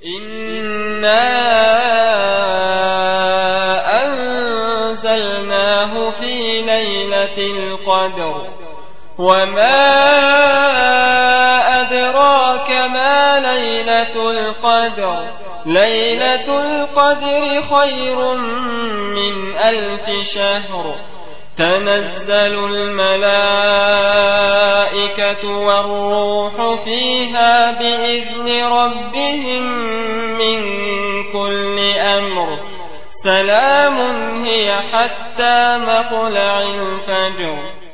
إنا أنزلناه في ليلة القدر وما أدراك ما ليلة القدر ليلة القدر خير من 1000 شهر تنزل الملائكة والروح فيها بإذن ربهم من كل أمر سلام هي حتى مطلع الفجر.